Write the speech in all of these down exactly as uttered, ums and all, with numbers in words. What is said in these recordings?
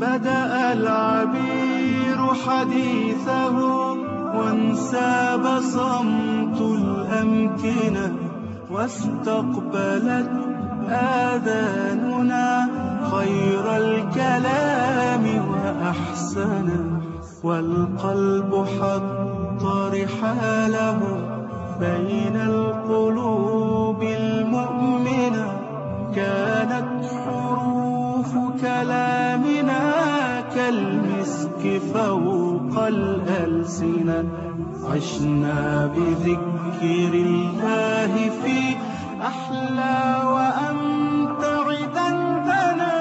بدأ العبير حديثه وانساب صمت الأمكنة واستقبلت آذاننا خير الكلام وأحسنه، والقلب حط رحاله بين القلوب المؤمنة. كانت حروف كلامنا كالمسك فوق الألسنة. عشنا بذكر الله في أحلى وأمتع دندنة،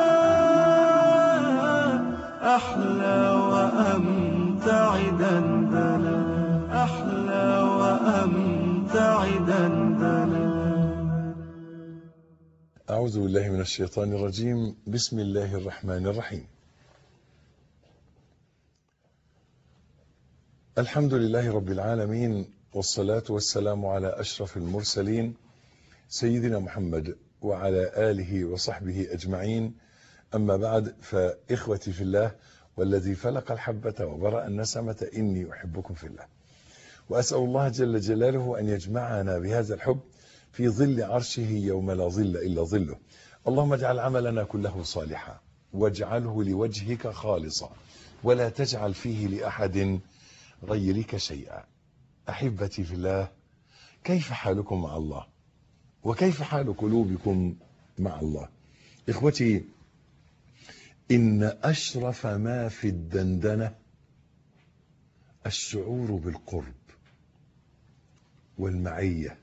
أحلى وأمتع دندنة، أحلى وأمتع دندنة. أعوذ بالله من الشيطان الرجيم. بسم الله الرحمن الرحيم. الحمد لله رب العالمين، والصلاة والسلام على أشرف المرسلين سيدنا محمد وعلى آله وصحبه أجمعين. أما بعد، فإخوتي في الله والذي فلق الحبة وبرأ النسمة إني أحبكم في الله، وأسأل الله جل جلاله أن يجمعنا بهذا الحب في ظل عرشه يوم لا ظل إلا ظله. اللهم اجعل عملنا كله صالحا واجعله لوجهك خالصا ولا تجعل فيه لأحد غيرك شيئا. أحبتي في الله، كيف حالكم مع الله؟ وكيف حال قلوبكم مع الله؟ إخوتي، إن أشرف ما في الدندنة الشعور بالقرب والمعية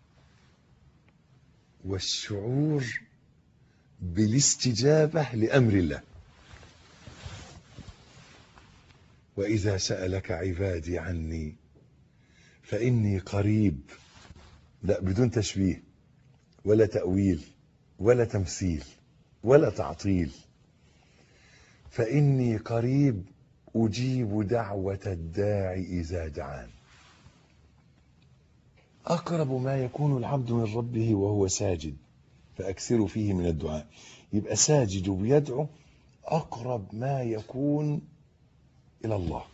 والشعور بالاستجابة لأمر الله. وإذا سألك عبادي عني فإني قريب، لا بدون تشبيه ولا تأويل ولا تمثيل ولا تعطيل، فإني قريب أجيب دعوة الداعي إذا دعان. أقرب ما يكون العبد من ربه وهو ساجد فأكثروا فيه من الدعاء. يبقى ساجد ويدعو أقرب ما يكون إلى الله.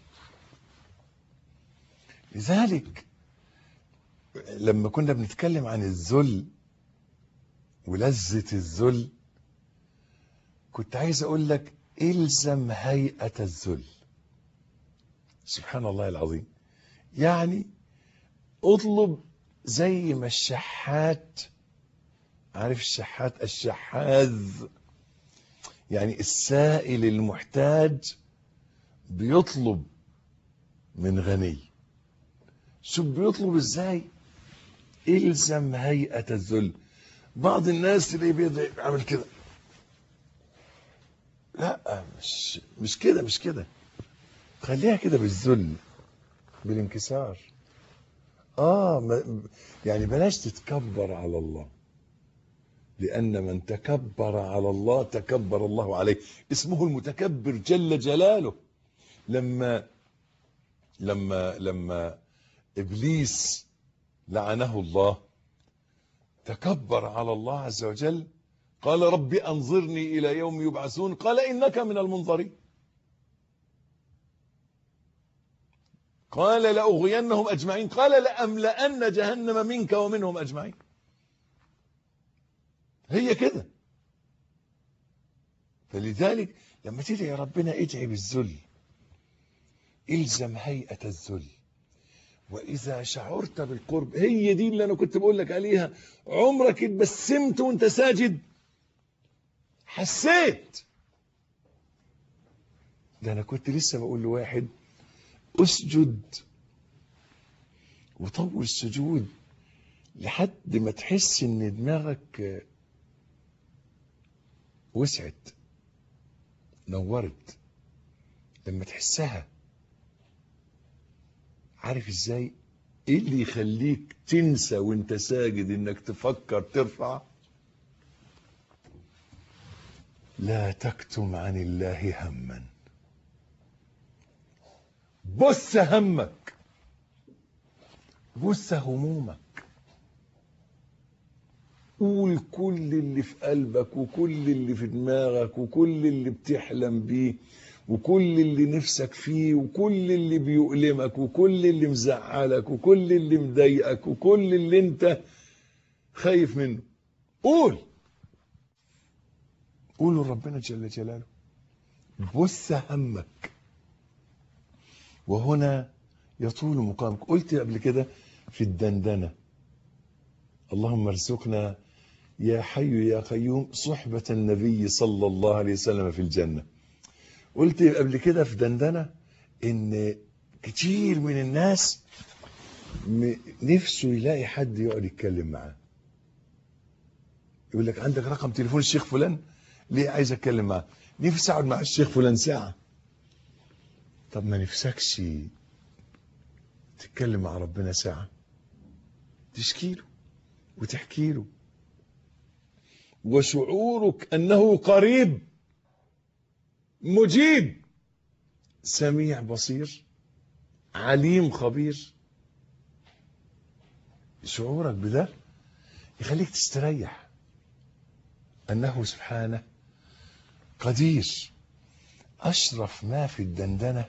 لذلك لما كنا بنتكلم عن الذل ولذة الذل، كنت عايز أقول لك إلزم هيئة الذل. سبحان الله العظيم. يعني اطلب زي ما الشحات، عارف الشحات، الشحاذ يعني السائل المحتاج بيطلب من غني. شوف بيطلب ازاي؟ الزم هيئة الذل. بعض الناس اللي بيعمل كده، لا مش مش كده مش كده خليها كده بالذل، بالانكسار. اه يعني بلاش تتكبر على الله، لأن من تكبر على الله تكبر الله عليه. اسمه المتكبر جل جلاله. لما لما لما إبليس لعنه الله تكبر على الله عز وجل، قال رب أنظرني إلى يوم يبعثون، قال إنك من المنظرين. قال لأغوينهم أجمعين، قال لأملأن جهنم منك ومنهم أجمعين. هي كده. فلذلك لما تدعي ربنا ادعي بالذل، الزم هيئة الذل. وإذا شعرت بالقرب، هي دي اللي أنا كنت بقول لك عليها، عمرك اتبسمت وانت ساجد؟ حسيت؟ ده أنا كنت لسه بقول لواحد اسجد وطول السجود لحد ما تحس ان دماغك وسعت نورت. لما تحسها، عارف ازاي؟ ايه اللي يخليك تنسى وانت ساجد انك تفكر ترفع؟ لا تكتم عن الله هما. بث همك، بث همومك، قول كل اللي في قلبك وكل اللي في دماغك وكل اللي بتحلم بيه وكل اللي نفسك فيه وكل اللي بيؤلمك وكل اللي مزعلك وكل اللي مضايقك وكل اللي انت خايف منه. قول قول لربنا جل جلاله. بث همك وهنا يطول مقامك. قلت قبل كده في الدندنة اللهم ارزقنا يا حي يا قيوم صحبة النبي صلى الله عليه وسلم في الجنة. قلت قبل كده في دندنة ان كتير من الناس نفسه يلاقي حد يقعد يتكلم معاه. يقول لك عندك رقم تليفون الشيخ فلان؟ ليه؟ عايز اتكلم معاه. نفسي اقعد مع الشيخ فلان ساعة. طب ما نفسكش تتكلم مع ربنا ساعة؟ تشكي له وتحكي له وشعورك انه قريب مجيب سميع بصير عليم خبير. شعورك بده يخليك تستريح انه سبحانه قدير. اشرف ما في الدندنة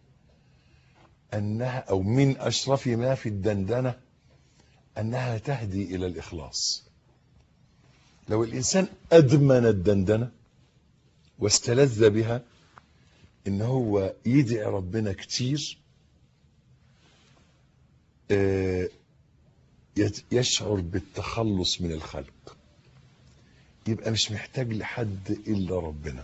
انها او من اشرف ما في الدندنة انها تهدي الى الاخلاص. لو الانسان ادمن الدندنة واستلذ بها ان هو يدعي ربنا كتير يشعر بالتخلص من الخلق، يبقى مش محتاج لحد الا ربنا،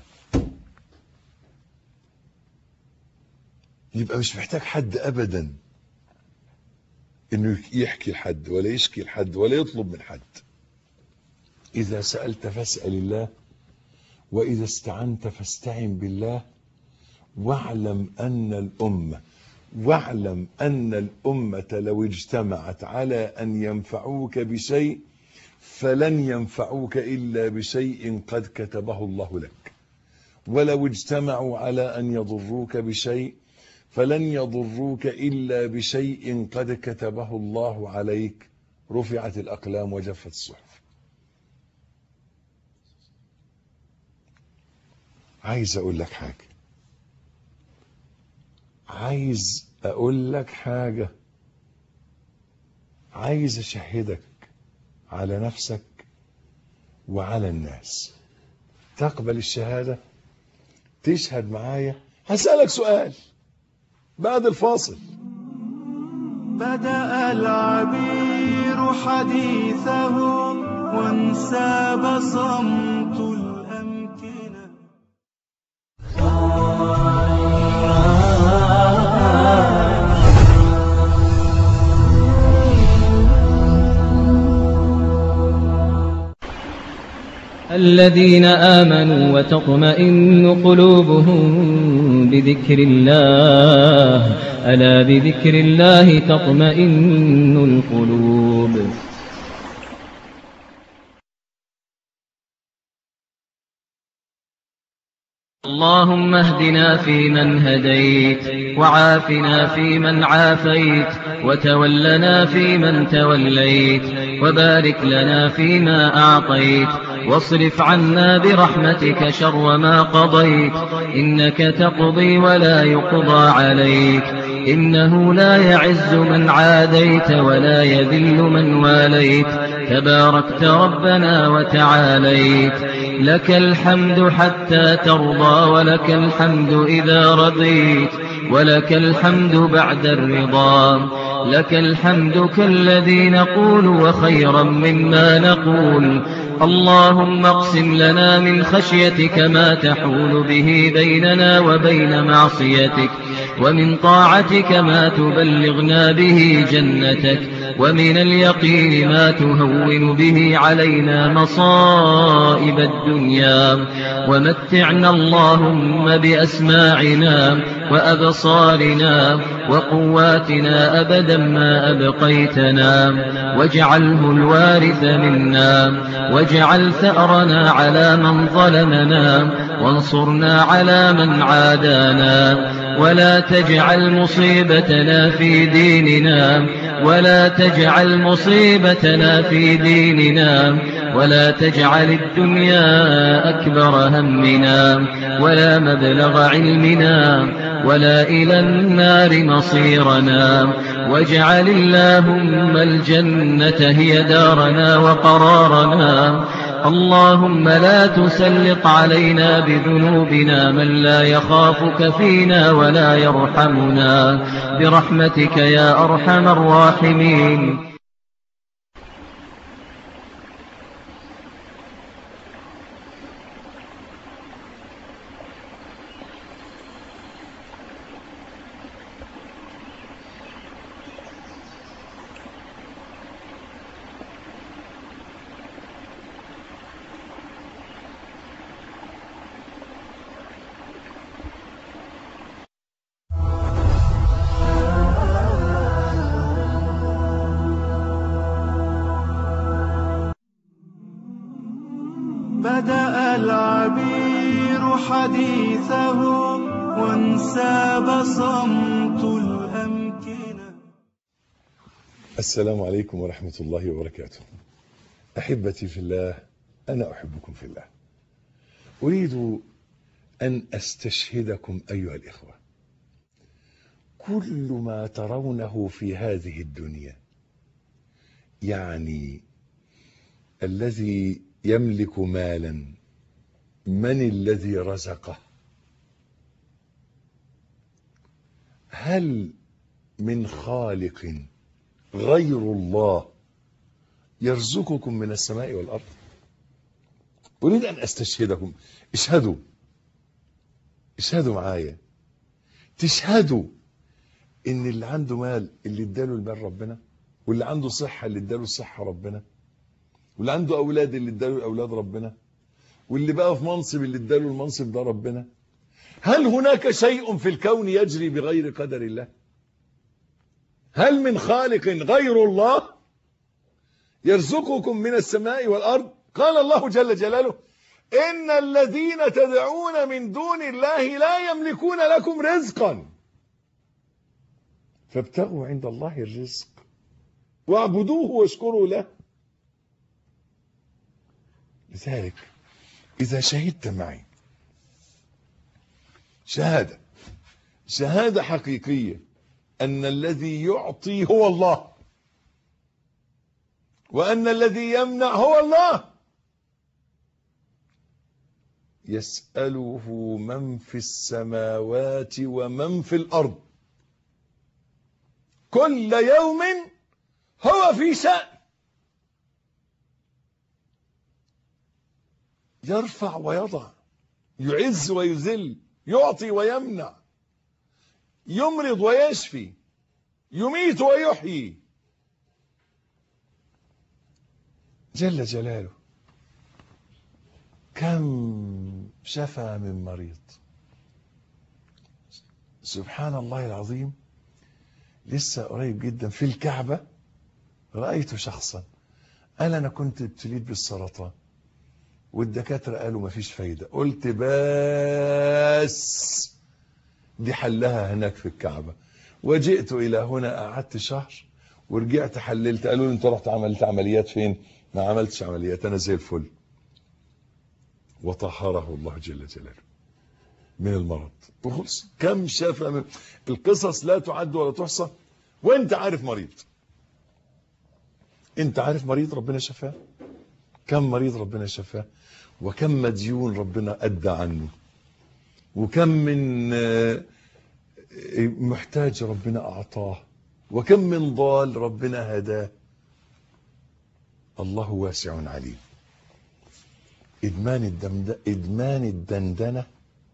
يبقى مش محتاج حد ابدا انه يحكي لحد ولا يشكي لحد ولا يطلب من حد. اذا سألت فاسأل الله واذا استعنت فاستعن بالله واعلم ان الامة واعلم ان الامة لو اجتمعت على ان ينفعوك بشيء فلن ينفعوك الا بشيء قد كتبه الله لك، ولو اجتمعوا على ان يضروك بشيء فلن يضروك إلا بشيء قد كتبه الله عليك. رفعت الأقلام وجفت الصحف. عايز أقول لك حاجة عايز أقول لك حاجة عايز أشهدك على نفسك وعلى الناس. تقبل الشهادة؟ تشهد معايا؟ هسألك سؤال بعد الفاصل. بدأ العبير حديثه وانساب صمت الأمكنة. الذين آمنوا وتطمئن قلوبهم بذكر الله ألا بذكر الله تطمئن القلوب. اللهم اهدنا فيمن هديت وعافنا فيمن عافيت وتولنا فيمن توليت وبارك لنا فيما أعطيت واصرف عنا برحمتك شر ما قضيت إنك تقضي ولا يقضى عليك إنه لا يعز من عاديت ولا يذل من واليت تباركت ربنا وتعاليت لك الحمد حتى ترضى ولك الحمد إذا رضيت ولك الحمد بعد الرضا لك الحمد كالذي نقول وخيرا مما نقول. اللهم اقسم لنا من خشيتك ما تحول به بيننا وبين معصيتك ومن طاعتك ما تبلغنا به جنتك ومن اليقين ما تهون به علينا مصائب الدنيا ومتعنا اللهم بأسماعنا وأبصارنا وقواتنا أبدا ما أبقيتنا واجعله الوارث منا واجعل ثأرنا على من ظلمنا وانصرنا على من عادانا ولا تجعل مصيبتنا في ديننا ولا تجعل مصيبتنا في ديننا ولا تجعل الدنيا أكبر همنا ولا مبلغ علمنا ولا إلى النار مصيرنا، واجعل اللهم الجنة هي دارنا وقرارنا. اللهم لا تسلط علينا بذنوبنا من لا يخافك فينا ولا يرحمنا، برحمتك يا أرحم الراحمين. بدأ العبير حديثه وانساب صمت الأمكنة. السلام عليكم ورحمة الله وبركاته. أحبتي في الله، أنا أحبكم في الله. أريد أن أستشهدكم أيها الإخوة. كل ما ترونه في هذه الدنيا، يعني الذي يملك مالا، من الذي رزقه؟ هل من خالق غير الله يرزقكم من السماء والأرض؟ أريد أن أستشهدكم. اشهدوا اشهدوا معايا، تشهدوا إن اللي عنده مال اللي اداله المال ربنا، واللي عنده صحة اللي اداله الصحة ربنا، واللي عنده أولاد اللي اداله الأولاد ربنا، واللي بقى في منصب اللي اداله المنصب ده ربنا. هل هناك شيء في الكون يجري بغير قدر الله؟ هل من خالق غير الله يرزقكم من السماء والأرض؟ قال الله جل جلاله: إن الذين تدعون من دون الله لا يملكون لكم رزقا فابتغوا عند الله الرزق واعبدوه واشكروا له. لذلك إذا شهدت معي شهادة شهادة حقيقية أن الذي يعطي هو الله، وأن الذي يمنع هو الله، يسأله من في السماوات ومن في الأرض كل يوم هو في شأن، يرفع ويضع، يعز ويذل، يعطي ويمنع، يمرض ويشفي، يميت ويحيي، جل جلاله. كم شفى من مريض، سبحان الله العظيم. لسه قريب جدا في الكعبة رأيت شخصا قال: أنا كنت ابتليت بالسرطان والدكاترة قالوا مفيش فايدة. قلت بس دي حلها هناك في الكعبة. وجئت إلى هنا، قعدت شهر ورجعت حللت. قالوا لي: أنت رحت عملت عمليات فين؟ ما عملتش عمليات، أنا زي الفل. وطهره الله جل جلاله من المرض وخلص. كم شاف من القصص لا تعد ولا تحصى. وانت عارف مريض، انت عارف مريض ربنا شفاه. كم مريض ربنا شفاه، وكم مديون ربنا أدى عنه، وكم من محتاج ربنا أعطاه، وكم من ضال ربنا هداه. الله واسع عليم. إدمان الدمد... إدمان الدندنة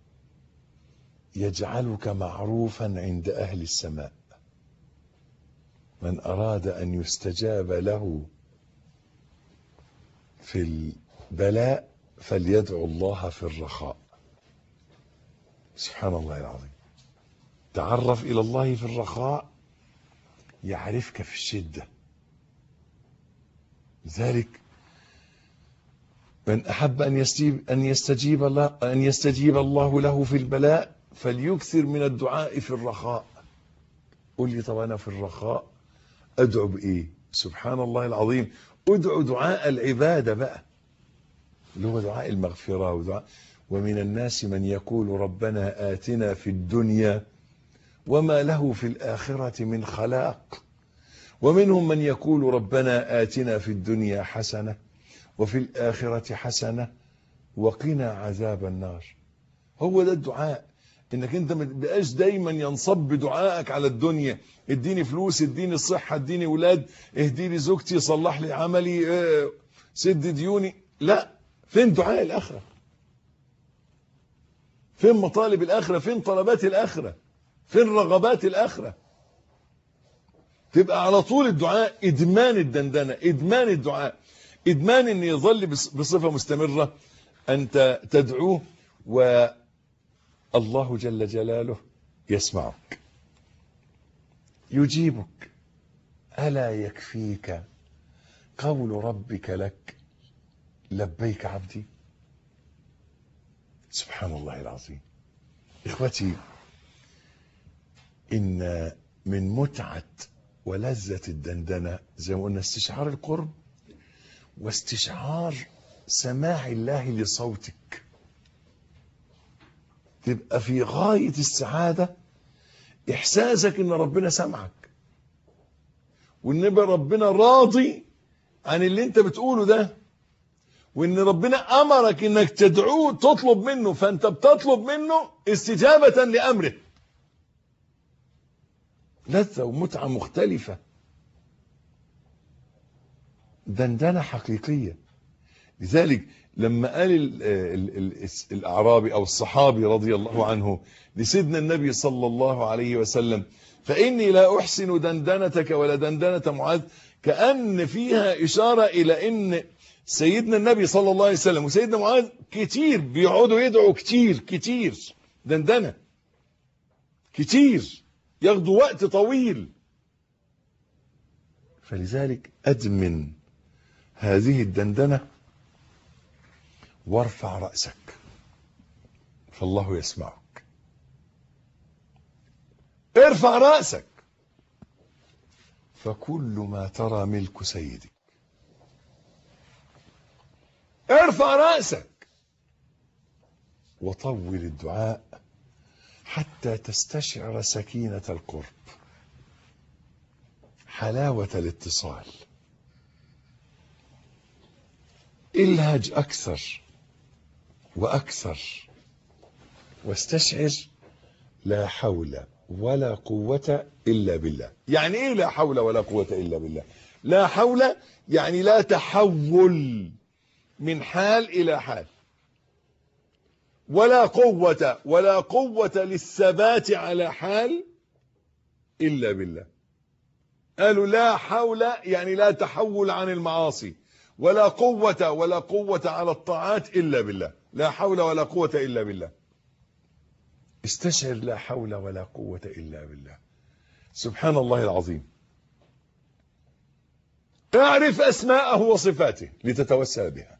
يجعلك معروفا عند أهل السماء. من أراد أن يستجاب له في البلاء فليدعو الله في الرخاء. سبحان الله العظيم. تعرف إلى الله في الرخاء يعرفك في الشدة. لذلك من أحب أن يستجيب أن يستجيب الله أن يستجيب الله له في البلاء فليكثر من الدعاء في الرخاء. قل لي: طب أنا في الرخاء أدعو بإيه؟ سبحان الله العظيم. ادعو دعاء العبادة بقى. اللي هو دعاء المغفرة ودعاء ومن الناس من يقول ربنا آتنا في الدنيا وما له في الآخرة من خلاق ومنهم من يقول ربنا آتنا في الدنيا حسنة وفي الآخرة حسنة وقنا عذاب النار. هو ده الدعاء، انك انت ما تبقاش دايما ينصب دعائك على الدنيا، اديني فلوس، اديني الصحة، اديني ولاد، اهديني زوجتي، صلح لي عملي، اه سد ديوني. لا، فين دعاء الآخرة؟ فين مطالب الآخرة؟ فين طلبات الآخرة؟ فين رغبات الآخرة؟ تبقى على طول الدعاء إدمان الدندنة، إدمان الدعاء، إدمان أن يظل بصفة مستمرة أنت تدعوه والله جل جلاله يسمعك يجيبك. ألا يكفيك قول ربك لك لبيك عبدي؟ سبحان الله العظيم. إخوتي، إن من متعة ولذة الدندنة زي ما قلنا استشعار القرب واستشعار سماع الله لصوتك. تبقى في غاية السعادة إحساسك إن ربنا سمعك، وإن ربنا راضي عن اللي أنت بتقوله ده، وإن ربنا أمرك إنك تدعوه تطلب منه، فأنت بتطلب منه استجابة لأمره. لذة ومتعة مختلفة، دندنة حقيقية. لذلك لما قال ال ال ال الأعرابي أو الصحابي رضي الله عنه لسيدنا النبي صلى الله عليه وسلم فإني لا أحسن دندنتك ولا دندنة معاذ، كأن فيها إشارة إلى أن سيدنا النبي صلى الله عليه وسلم وسيدنا معاذ كتير بيقعدوا يدعوا كتير كتير دندنة كتير، ياخدوا وقت طويل. فلذلك أدمن هذه الدندنة وارفع رأسك فالله يسمعك. ارفع رأسك فكل ما ترى ملك سيدك. ارفع رأسك وطول الدعاء حتى تستشعر سكينة القرب، حلاوة الاتصال. الهج أكثر وأكثر واستشعر لا حول ولا قوة إلا بالله. يعني إيه لا حول ولا قوة إلا بالله؟ لا حول يعني لا تحول من حال إلى حال، ولا قوة ولا قوة للثبات على حال إلا بالله. قالوا لا حول يعني لا تحول عن المعاصي، ولا قوة ولا قوة على الطاعات إلا بالله. لا حول ولا قوة إلا بالله. استشعر لا حول ولا قوة إلا بالله. سبحان الله العظيم. اعرف أسماءه وصفاته لتتوسل بها.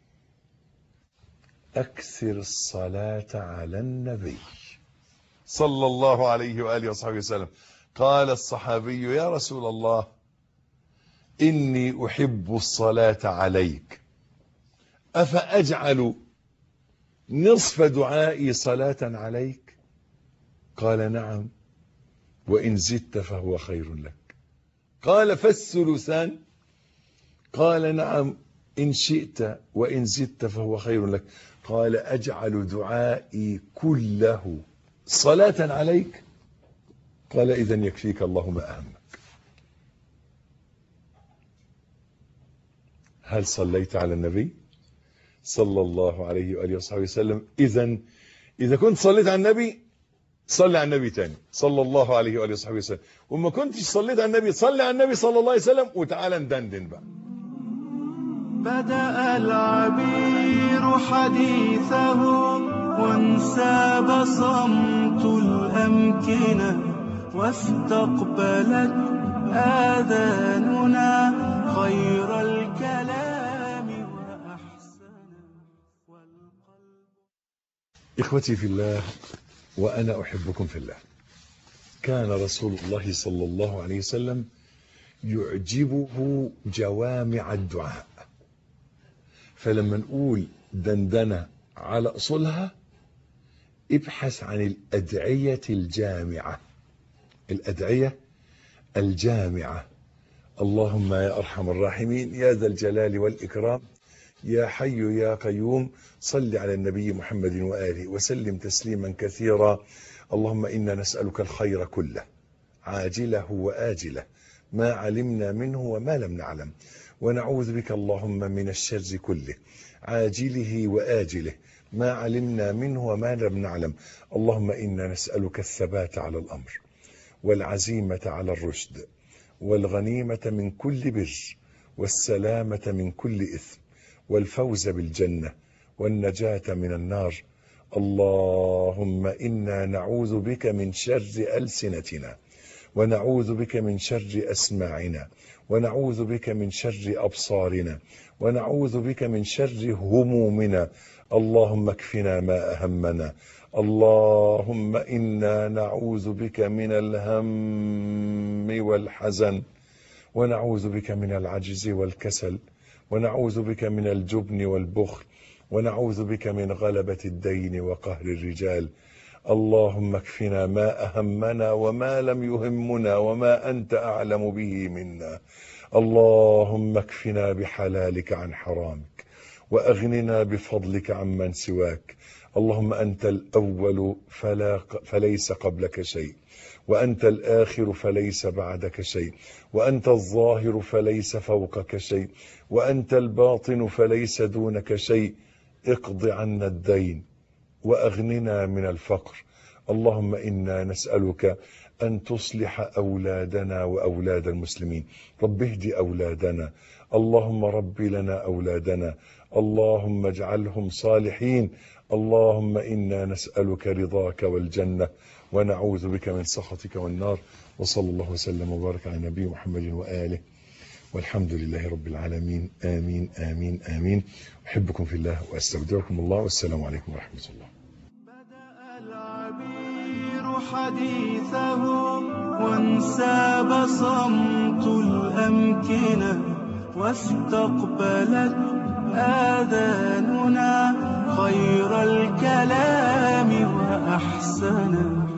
أكثر الصلاة على النبي صلى الله عليه وآله وصحبه وسلم. قال الصحابي يا رسول الله إني أحب الصلاة عليك أفأجعل نصف دعائي صلاة عليك؟ قال نعم وإن زدت فهو خير لك. قال فالثلثان؟ قال نعم إن شئت وإن زدت فهو خير لك. قال أجعل دعائي كله صلاة عليك؟ قال إذن يكفيك الله ما أهمك. هل صليت على النبي صلى الله عليه وآله وصحبه وسلم؟ إذن إذا كنت صليت على النبي صلي على النبي تاني صلى الله عليه وآله وصحبه وسلم، وما كنتش صليت على النبي صلي على النبي صلى الله عليه وسلم. وتعالى ندندن بقى. بدأ العبير حديثه وانساب صمت الأمكنة واستقبلت آذاننا خير الكلام وأحسنه والقلب. إخوتي في الله وأنا أحبكم في الله. كان رسول الله صلى الله عليه وسلم يعجبه جوامع الدعاء. فلما نقول دندنة على أصولها، ابحث عن الأدعية الجامعة. الأدعية الجامعة. اللهم يا أرحم الراحمين يا ذا الجلال والإكرام يا حي يا قيوم صل على النبي محمد وآله وسلم تسليما كثيرا. اللهم إنا نسألك الخير كله عاجله وآجله ما علمنا منه وما لم نعلم، ونعوذ بك اللهم من الشر كله عاجله وآجله ما علمنا منه وما لم نعلم. اللهم إنا نسألك الثبات على الأمر والعزيمة على الرشد والغنيمة من كل بر والسلامة من كل إثم والفوز بالجنة والنجاة من النار. اللهم إنا نعوذ بك من شر ألسنتنا، ونعوذ بك من شر أسماعنا، ونعوذ بك من شر أبصارنا، ونعوذ بك من شر همومنا. اللهم اكفنا ما أهمنا. اللهم إنا نعوذ بك من الهم والحزن، ونعوذ بك من العجز والكسل، ونعوذ بك من الجبن والبخل، ونعوذ بك من غلبة الدين وقهر الرجال. اللهم اكفنا ما أهمنا وما لم يهمنا وما أنت أعلم به منا. اللهم اكفنا بحلالك عن حرامك، وأغننا بفضلك عمن سواك. اللهم أنت الأول فلا فليس قبلك شيء، وأنت الآخر فليس بعدك شيء، وأنت الظاهر فليس فوقك شيء، وأنت الباطن فليس دونك شيء. اقض عنا الدين وأغننا من الفقر. اللهم إنا نسألك أن تصلح أولادنا وأولاد المسلمين. رب اهد أولادنا، اللهم رب لنا أولادنا، اللهم اجعلهم صالحين. اللهم إنا نسألك رضاك والجنة، ونعوذ بك من سخطك والنار. وصلى الله وسلم وبارك على نبي محمد وآله، والحمد لله رب العالمين. آمين آمين آمين. أحبكم في الله وأستودعكم الله، والسلام عليكم ورحمة الله. بدأ العبير حديثه وانساب صمت الأمكنة، واستقبلت آذاننا خير الكلام وأحسنه.